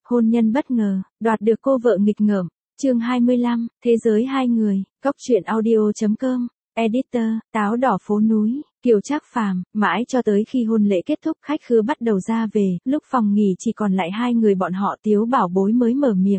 Hôn nhân bất ngờ, đoạt được cô vợ nghịch ngợm. Chương 25, Thế giới hai người, Cóc truyện audio.com, Editor, Táo đỏ phố núi, Kiều Trác Phàm, mãi cho tới khi hôn lễ kết thúc khách khứa bắt đầu ra về, lúc phòng nghỉ chỉ còn lại hai người bọn họ Tiếu Bảo Bối mới mở miệng.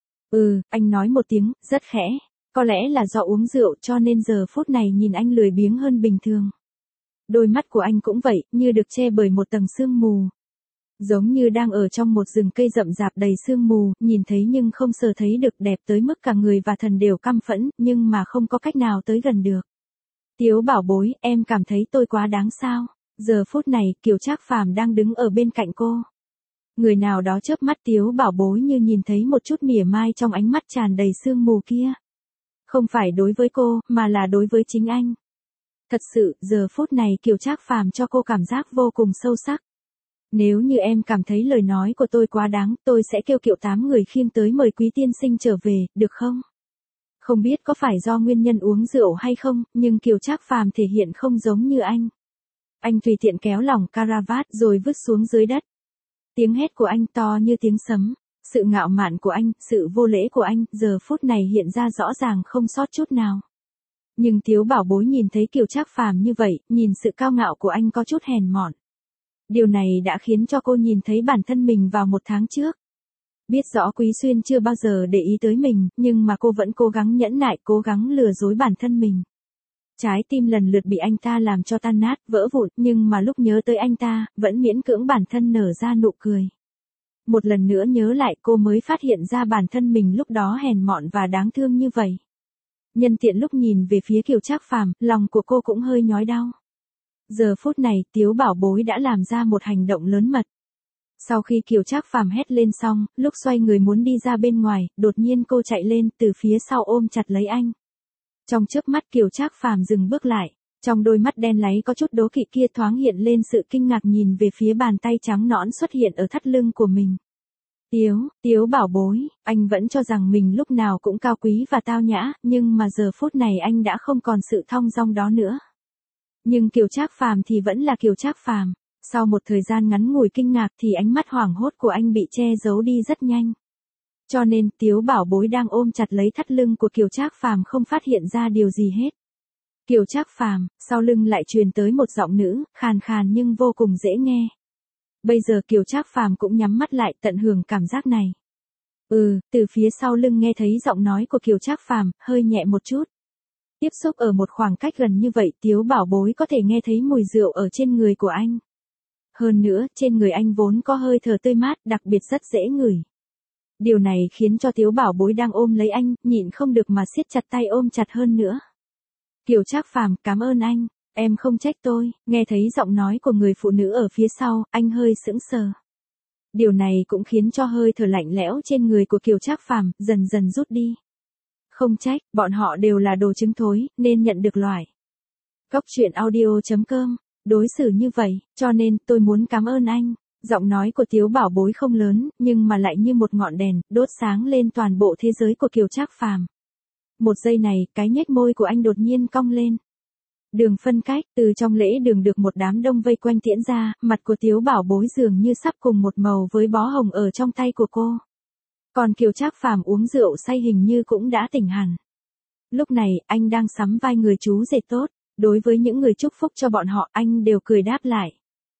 Anh nói một tiếng, rất khẽ, có lẽ là do uống rượu cho nên giờ phút này nhìn anh lười biếng hơn bình thường. Đôi mắt của anh cũng vậy, như được che bởi một tầng sương mù. Giống như đang ở trong một rừng cây rậm rạp đầy sương mù, nhìn thấy nhưng không sờ thấy được, đẹp tới mức cả người và thần đều căm phẫn, nhưng mà không có cách nào tới gần được. Tiếu Bảo Bối, em cảm thấy tôi quá đáng sao? Giờ phút này, Kiều Trác Phàm đang đứng ở bên cạnh cô. Người nào đó chớp mắt Tiếu Bảo Bối như nhìn thấy một chút mỉa mai trong ánh mắt tràn đầy sương mù kia. Không phải đối với cô, mà là đối với chính anh. Thật sự, giờ phút này Kiều Trác Phàm cho cô cảm giác vô cùng sâu sắc. Nếu như em cảm thấy lời nói của tôi quá đáng, tôi sẽ kêu Kiệu 8 người khiêng tới mời quý tiên sinh trở về, được không? Không biết có phải do nguyên nhân uống rượu hay không, nhưng Kiều Trác Phàm thể hiện không giống như anh. Anh tùy tiện kéo lỏng caravat rồi vứt xuống dưới đất. Tiếng hét của anh to như tiếng sấm. Sự ngạo mạn của anh, sự vô lễ của anh, giờ phút này hiện ra rõ ràng không sót chút nào. Nhưng Tiếu Bảo Bối nhìn thấy Kiều Trác Phàm như vậy, nhìn sự cao ngạo của anh có chút hèn mọn. Điều này đã khiến cho cô nhìn thấy bản thân mình vào một tháng trước. Biết rõ Quý Xuyên chưa bao giờ để ý tới mình, nhưng mà cô vẫn cố gắng nhẫn nại, cố gắng lừa dối bản thân mình. Trái tim lần lượt bị anh ta làm cho tan nát, vỡ vụn, nhưng mà lúc nhớ tới anh ta, vẫn miễn cưỡng bản thân nở ra nụ cười. Một lần nữa nhớ lại cô mới phát hiện ra bản thân mình lúc đó hèn mọn và đáng thương như vậy. Nhân tiện lúc nhìn về phía Kiều Trác Phàm, lòng của cô cũng hơi nhói đau. Giờ phút này, Tiếu Bảo Bối đã làm ra một hành động lớn mật. Sau khi Kiều Trác Phàm hét lên xong, lúc xoay người muốn đi ra bên ngoài, đột nhiên cô chạy lên từ phía sau ôm chặt lấy anh. Trong chớp mắt Kiều Trác Phàm dừng bước lại, trong đôi mắt đen láy có chút đố kỵ kia thoáng hiện lên sự kinh ngạc nhìn về phía bàn tay trắng nõn xuất hiện ở thắt lưng của mình. Tiếu Bảo Bối, anh vẫn cho rằng mình lúc nào cũng cao quý và tao nhã, nhưng mà giờ phút này anh đã không còn sự thong dong đó nữa. Nhưng Kiều Trác Phàm thì vẫn là Kiều Trác Phàm. Sau một thời gian ngắn ngủi kinh ngạc thì ánh mắt hoảng hốt của anh bị che giấu đi rất nhanh. Cho nên Tiếu Bảo Bối đang ôm chặt lấy thắt lưng của Kiều Trác Phàm không phát hiện ra điều gì hết. Kiều Trác Phàm, sau lưng lại truyền tới một giọng nữ, khàn khàn nhưng vô cùng dễ nghe. Bây giờ Kiều Trác Phàm cũng nhắm mắt lại tận hưởng cảm giác này. Từ phía sau lưng nghe thấy giọng nói của Kiều Trác Phàm, hơi nhẹ một chút. Tiếp xúc ở một khoảng cách gần như vậy, Tiếu Bảo Bối có thể nghe thấy mùi rượu ở trên người của anh. Hơn nữa, trên người anh vốn có hơi thở tươi mát, đặc biệt rất dễ ngửi. Điều này khiến cho Tiếu Bảo Bối đang ôm lấy anh, nhịn không được mà siết chặt tay ôm chặt hơn nữa. Kiều Trác Phàm, cảm ơn anh, em không trách tôi. Nghe thấy giọng nói của người phụ nữ ở phía sau, anh hơi sững sờ. Điều này cũng khiến cho hơi thở lạnh lẽo trên người của Kiều Trác Phàm dần dần rút đi. Không trách, bọn họ đều là đồ trứng thối, nên nhận được loại. Cóc truyện audio.com, đối xử như vậy, cho nên tôi muốn cảm ơn anh. Giọng nói của Tiếu Bảo Bối không lớn, nhưng mà lại như một ngọn đèn, đốt sáng lên toàn bộ thế giới của Kiều Trác Phàm. Một giây này, cái nhếch môi của anh đột nhiên cong lên. Đường phân cách, từ trong lễ đường được một đám đông vây quanh tiễn ra, mặt của Tiếu Bảo Bối dường như sắp cùng một màu với bó hồng ở trong tay của cô. Còn Kiều Trác Phàm uống rượu say hình như cũng đã tỉnh hẳn. Lúc này, anh đang sắm vai người chú rể tốt, đối với những người chúc phúc cho bọn họ, anh đều cười đáp lại.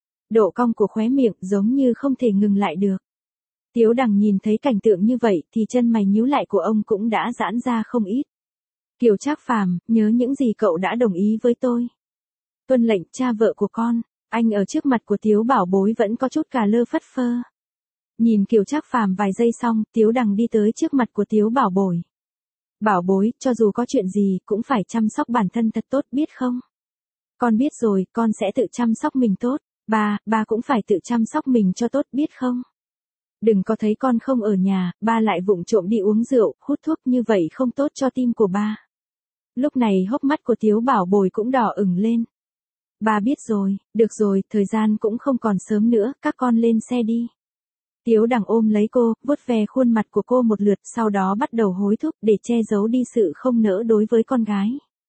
Độ cong của khóe miệng giống như không thể ngừng lại được. Tiếu Đằng nhìn thấy cảnh tượng như vậy thì chân mày nhíu lại của ông cũng đã giãn ra không ít. Kiều Trác Phàm, nhớ những gì cậu đã đồng ý với tôi. Tuân lệnh, cha vợ của con. Anh ở trước mặt của Tiếu Bảo Bối vẫn có chút cà lơ phất phơ. Nhìn Kiều Trác Phàm vài giây xong, Tiếu Đằng đi tới trước mặt của Tiếu Bảo Bối. Bảo Bối, cho dù có chuyện gì, cũng phải chăm sóc bản thân thật tốt biết không? Con biết rồi, con sẽ tự chăm sóc mình tốt. Ba cũng phải tự chăm sóc mình cho tốt biết không? Đừng có thấy con không ở nhà, ba lại vụng trộm đi uống rượu, hút thuốc như vậy không tốt cho tim của ba. Lúc này hốc mắt của Tiếu Bảo Bối cũng đỏ ửng lên. Ba biết rồi, được rồi, thời gian cũng không còn sớm nữa, các con lên xe đi. Tiếu Đằng ôm lấy cô, vuốt ve khuôn mặt của cô một lượt, sau đó bắt đầu hối thúc để che giấu đi sự không nỡ đối với con gái.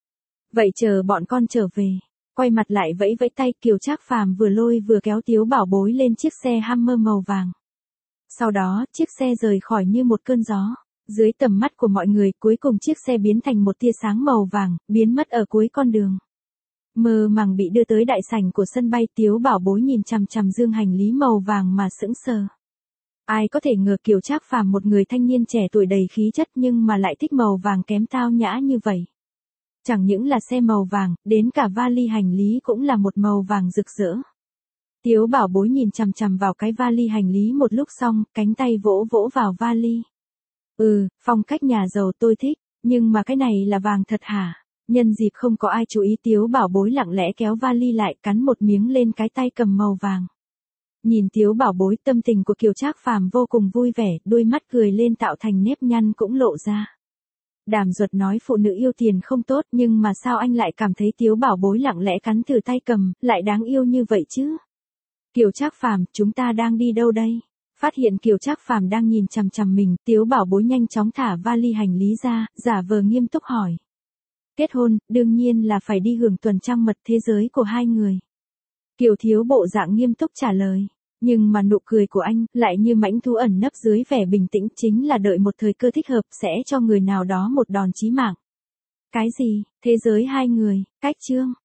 Vậy chờ bọn con trở về. Quay mặt lại vẫy vẫy tay, Kiều Trác Phàm vừa lôi vừa kéo Tiếu Bảo Bối lên chiếc xe Hummer màu vàng. Sau đó, chiếc xe rời khỏi như một cơn gió. Dưới tầm mắt của mọi người, cuối cùng chiếc xe biến thành một tia sáng màu vàng, biến mất ở cuối con đường. Mơ màng bị đưa tới đại sảnh của sân bay, Tiếu Bảo Bối nhìn chằm chằm dương hành lý màu vàng mà sững sờ. Ai có thể ngờ Kiều Trác Phàm, một người thanh niên trẻ tuổi đầy khí chất nhưng mà lại thích màu vàng kém tao nhã như vậy. Chẳng những là xe màu vàng, đến cả vali hành lý cũng là một màu vàng rực rỡ. Tiếu Bảo Bối nhìn chằm chằm vào cái vali hành lý một lúc xong, cánh tay vỗ vỗ vào vali. Phong cách nhà giàu tôi thích, nhưng mà cái này là vàng thật hả? Nhân dịp không có ai chú ý, Tiếu Bảo Bối lặng lẽ kéo vali lại, cắn một miếng lên cái tay cầm màu vàng. Nhìn Tiếu Bảo Bối, tâm tình của Kiều Trác Phàm vô cùng vui vẻ, đôi mắt cười lên tạo thành nếp nhăn cũng lộ ra. Đàm Duật nói phụ nữ yêu tiền không tốt, nhưng mà sao anh lại cảm thấy Tiếu Bảo Bối lặng lẽ cắn thử tay cầm, lại đáng yêu như vậy chứ? Kiều Trác Phàm, chúng ta đang đi đâu đây? Phát hiện Kiều Trác Phàm đang nhìn chằm chằm mình, Tiếu Bảo Bối nhanh chóng thả vali hành lý ra, giả vờ nghiêm túc hỏi. Kết hôn, đương nhiên là phải đi hưởng tuần trăng mật thế giới của hai người. Kiều Thiếu bộ dạng nghiêm túc trả lời. Nhưng mà nụ cười của anh lại như mãnh thú ẩn nấp dưới vẻ bình tĩnh, chính là đợi một thời cơ thích hợp sẽ cho người nào đó một đòn chí mạng. Cái gì? Thế giới hai người, cách chương.